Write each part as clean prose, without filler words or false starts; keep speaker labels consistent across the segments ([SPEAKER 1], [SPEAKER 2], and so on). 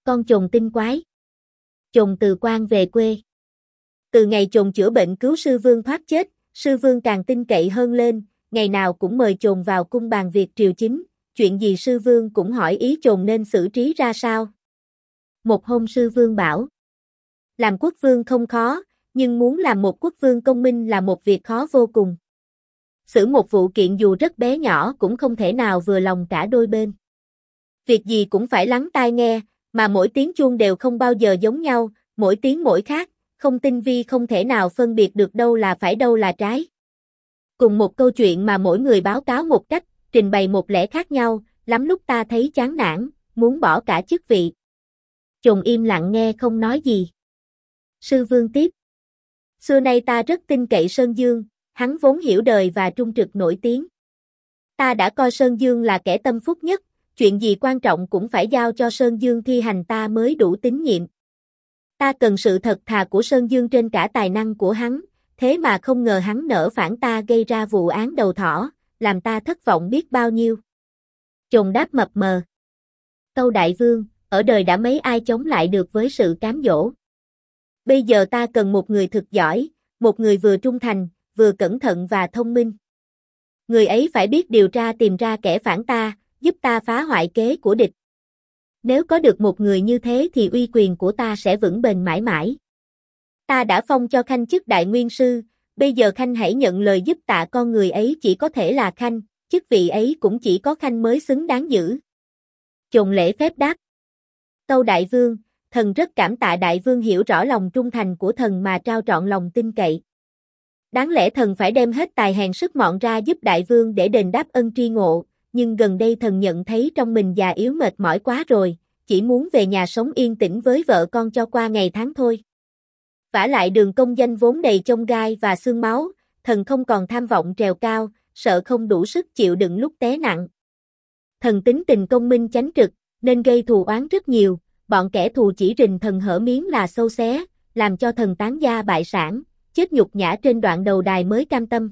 [SPEAKER 1] Con chồn tinh quái. Chồn từ quan về quê. Từ ngày chồn chữa bệnh cứu sư vương thoát chết, sư vương càng tin cậy hơn lên, ngày nào cũng mời chồn vào cung bàn việc triều chính, chuyện gì sư vương cũng hỏi ý chồn nên xử trí ra sao. Một hôm sư vương bảo, làm quốc vương không khó, nhưng muốn làm một quốc vương công minh là một việc khó vô cùng. Xử một vụ kiện dù rất bé nhỏ cũng không thể nào vừa lòng cả đôi bên. Việc gì cũng phải lắng tai nghe, mà mỗi tiếng chuông đều không bao giờ giống nhau, mỗi tiếng mỗi khác, không tinh vi không thể nào phân biệt được đâu là phải đâu là trái. Cùng một câu chuyện mà mỗi người báo cáo một cách, trình bày một lẽ khác nhau, lắm lúc ta thấy chán nản, muốn bỏ cả chức vị. Chồn im lặng nghe không nói gì. Sư vương tiếp. Xưa nay ta rất tin cậy Sơn Dương, hắn vốn hiểu đời và trung trực nổi tiếng. Ta đã coi Sơn Dương là kẻ tâm phúc nhất, chuyện gì quan trọng cũng phải giao cho Sơn Dương thi hành ta mới đủ tín nhiệm. Ta cần sự thật thà của Sơn Dương trên cả tài năng của hắn, thế mà không ngờ hắn nỡ phản ta gây ra vụ án đầu thỏ, làm ta thất vọng biết bao nhiêu. Chồn đáp mập mờ. Tâu đại vương, ở đời đã mấy ai chống lại được với sự cám dỗ. Bây giờ ta cần một người thực giỏi, một người vừa trung thành, vừa cẩn thận và thông minh. Người ấy phải biết điều tra tìm ra kẻ phản ta, giúp ta phá hoại kế của địch. Nếu có được một người như thế thì uy quyền của ta sẽ vững bền mãi mãi. Ta đã phong cho Khanh chức đại nguyên sư, bây giờ Khanh hãy nhận lời giúp tạ con người ấy chỉ có thể là Khanh, chức vị ấy cũng chỉ có Khanh mới xứng đáng giữ. Chồn lễ phép đáp. Tâu đại vương, thần rất cảm tạ đại vương hiểu rõ lòng trung thành của thần mà trao trọn lòng tin cậy. Đáng lẽ thần phải đem hết tài hèn sức mọn ra giúp đại vương để đền đáp ân tri ngộ, nhưng gần đây thần nhận thấy trong mình già yếu mệt mỏi quá rồi, chỉ muốn về nhà sống yên tĩnh với vợ con cho qua ngày tháng thôi. Vả lại đường công danh vốn đầy chông gai và xương máu, thần không còn tham vọng trèo cao, sợ không đủ sức chịu đựng lúc té nặng. Thần tính tình công minh chánh trực, nên gây thù oán rất nhiều, bọn kẻ thù chỉ rình thần hở miếng là xâu xé, làm cho thần tán gia bại sản, chết nhục nhã trên đoạn đầu đài mới cam tâm.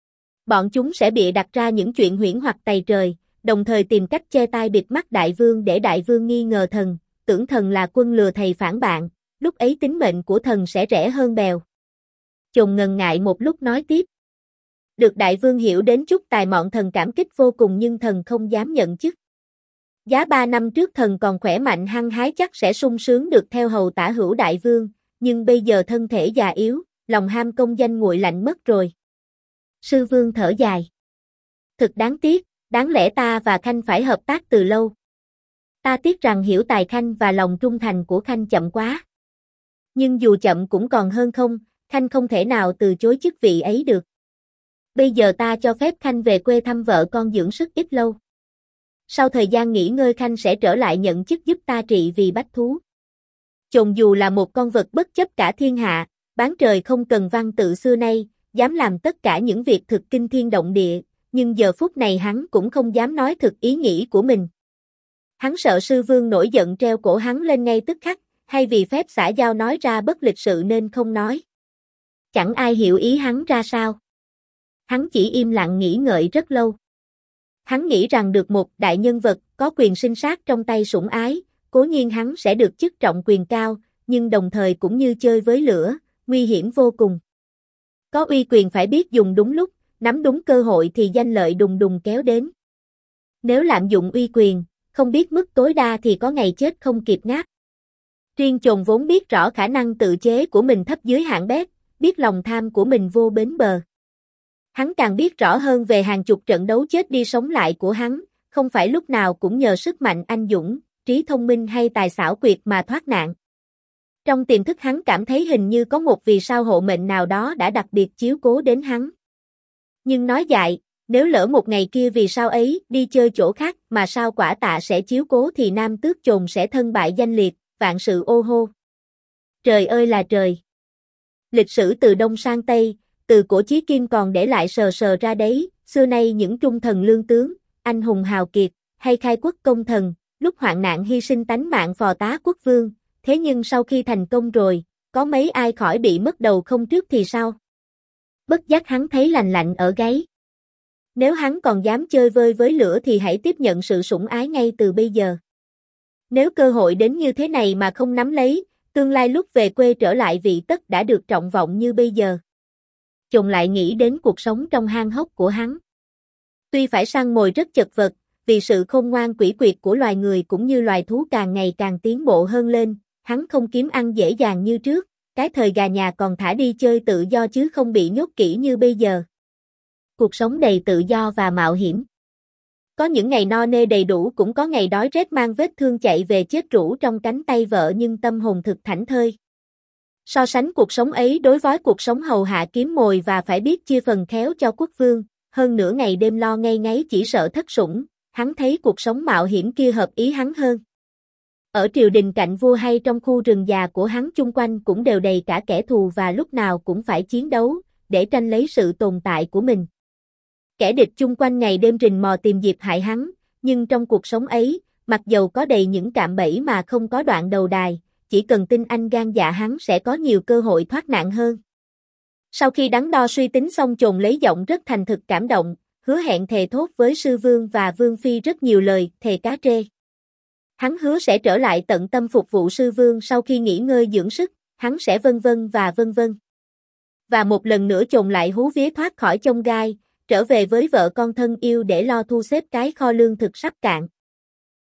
[SPEAKER 1] Bọn chúng sẽ bịa đặt ra những chuyện huyễn hoặc tày trời, đồng thời tìm cách che tai bịt mắt đại vương để đại vương nghi ngờ thần, tưởng thần là quân lừa thầy phản bạn, lúc ấy tính mệnh của thần sẽ rẻ hơn bèo. Chồn ngần ngại một lúc nói tiếp. Được đại vương hiểu đến chút tài mọn thần cảm kích vô cùng nhưng thần không dám nhận chức. Giá 3 năm trước thần còn khỏe mạnh hăng hái chắc sẽ sung sướng được theo hầu tả hữu đại vương, nhưng bây giờ thân thể già yếu, lòng ham công danh nguội lạnh mất rồi. Sư vương thở dài. Thực đáng tiếc, đáng lẽ ta và Khanh phải hợp tác từ lâu. Ta tiếc rằng hiểu tài Khanh và lòng trung thành của Khanh chậm quá. Nhưng dù chậm cũng còn hơn không, Khanh không thể nào từ chối chức vị ấy được. Bây giờ ta cho phép Khanh về quê thăm vợ con dưỡng sức ít lâu. Sau thời gian nghỉ ngơi Khanh sẽ trở lại nhận chức giúp ta trị vì bách thú. Chồn dù là một con vật bất chấp cả thiên hạ, bán trời không cần văn tự xưa nay, dám làm tất cả những việc thực kinh thiên động địa, nhưng giờ phút này hắn cũng không dám nói thực ý nghĩ của mình. Hắn sợ sư vương nổi giận treo cổ hắn lên ngay tức khắc, hay vì phép xã giao nói ra bất lịch sự nên không nói. Chẳng ai hiểu ý hắn ra sao. Hắn chỉ im lặng nghĩ ngợi rất lâu. Hắn nghĩ rằng được một đại nhân vật có quyền sinh sát trong tay sủng ái, cố nhiên hắn sẽ được chức trọng quyền cao, nhưng đồng thời cũng như chơi với lửa, nguy hiểm vô cùng. Có uy quyền phải biết dùng đúng lúc, nắm đúng cơ hội thì danh lợi đùng đùng kéo đến. Nếu lạm dụng uy quyền, không biết mức tối đa thì có ngày chết không kịp ngáp. Riêng Chồn vốn biết rõ khả năng tự chế của mình thấp dưới hạng bét, biết lòng tham của mình vô bến bờ. Hắn càng biết rõ hơn về hàng chục trận đấu chết đi sống lại của hắn, không phải lúc nào cũng nhờ sức mạnh anh dũng, trí thông minh hay tài xảo quyệt mà thoát nạn. Trong tiềm thức hắn cảm thấy hình như có một vì sao hộ mệnh nào đó đã đặc biệt chiếu cố đến hắn. Nhưng nói dại, nếu lỡ một ngày kia vì sao ấy đi chơi chỗ khác mà sao Quả Tạ sẽ chiếu cố thì Nam Tước Chồn sẽ thân bại danh liệt, vạn sự ô hô. Trời ơi là trời! Lịch sử từ Đông sang Tây, từ cổ chí kim còn để lại sờ sờ ra đấy, xưa nay những trung thần lương tướng, anh hùng hào kiệt, hay khai quốc công thần, lúc hoạn nạn hy sinh tánh mạng phò tá quốc vương, thế nhưng sau khi thành công rồi, có mấy ai khỏi bị mất đầu không trước thì sao? Bất giác hắn thấy lành lạnh ở gáy. Nếu hắn còn dám chơi vơi với lửa thì hãy tiếp nhận sự sủng ái ngay từ bây giờ. Nếu cơ hội đến như thế này mà không nắm lấy, tương lai lúc về quê trở lại vị tất đã được trọng vọng như bây giờ. Chồng lại nghĩ đến cuộc sống trong hang hốc của hắn. Tuy phải săn mồi rất chật vật, vì sự khôn ngoan quỷ quyệt của loài người cũng như loài thú càng ngày càng tiến bộ hơn lên, hắn không kiếm ăn dễ dàng như trước, cái thời gà nhà còn thả đi chơi tự do chứ không bị nhốt kỹ như bây giờ. Cuộc sống đầy tự do và mạo hiểm. Có những ngày no nê đầy đủ cũng có ngày đói rét mang vết thương chạy về chết rũ trong cánh tay vợ nhưng tâm hồn thực thảnh thơi. So sánh cuộc sống ấy đối với cuộc sống hầu hạ kiếm mồi và phải biết chia phần khéo cho quốc vương, hơn nửa ngày đêm lo ngay ngáy chỉ sợ thất sủng, hắn thấy cuộc sống mạo hiểm kia hợp ý hắn hơn. Ở triều đình cạnh vua hay trong khu rừng già của hắn chung quanh cũng đều đầy cả kẻ thù và lúc nào cũng phải chiến đấu, để tranh lấy sự tồn tại của mình. Kẻ địch chung quanh ngày đêm rình mò tìm dịp hại hắn, nhưng trong cuộc sống ấy, mặc dầu có đầy những cạm bẫy mà không có đoạn đầu đài, chỉ cần tin anh gan dạ hắn sẽ có nhiều cơ hội thoát nạn hơn. Sau khi đắn đo suy tính xong Chồn lấy giọng rất thành thực cảm động, hứa hẹn thề thốt với sư vương và vương phi rất nhiều lời, thề cá trê. Hắn hứa sẽ trở lại tận tâm phục vụ sư vương sau khi nghỉ ngơi dưỡng sức, hắn sẽ vân vân và vân vân. Và một lần nữa Chồn lại hú vía thoát khỏi chông gai, trở về với vợ con thân yêu để lo thu xếp cái kho lương thực sắp cạn.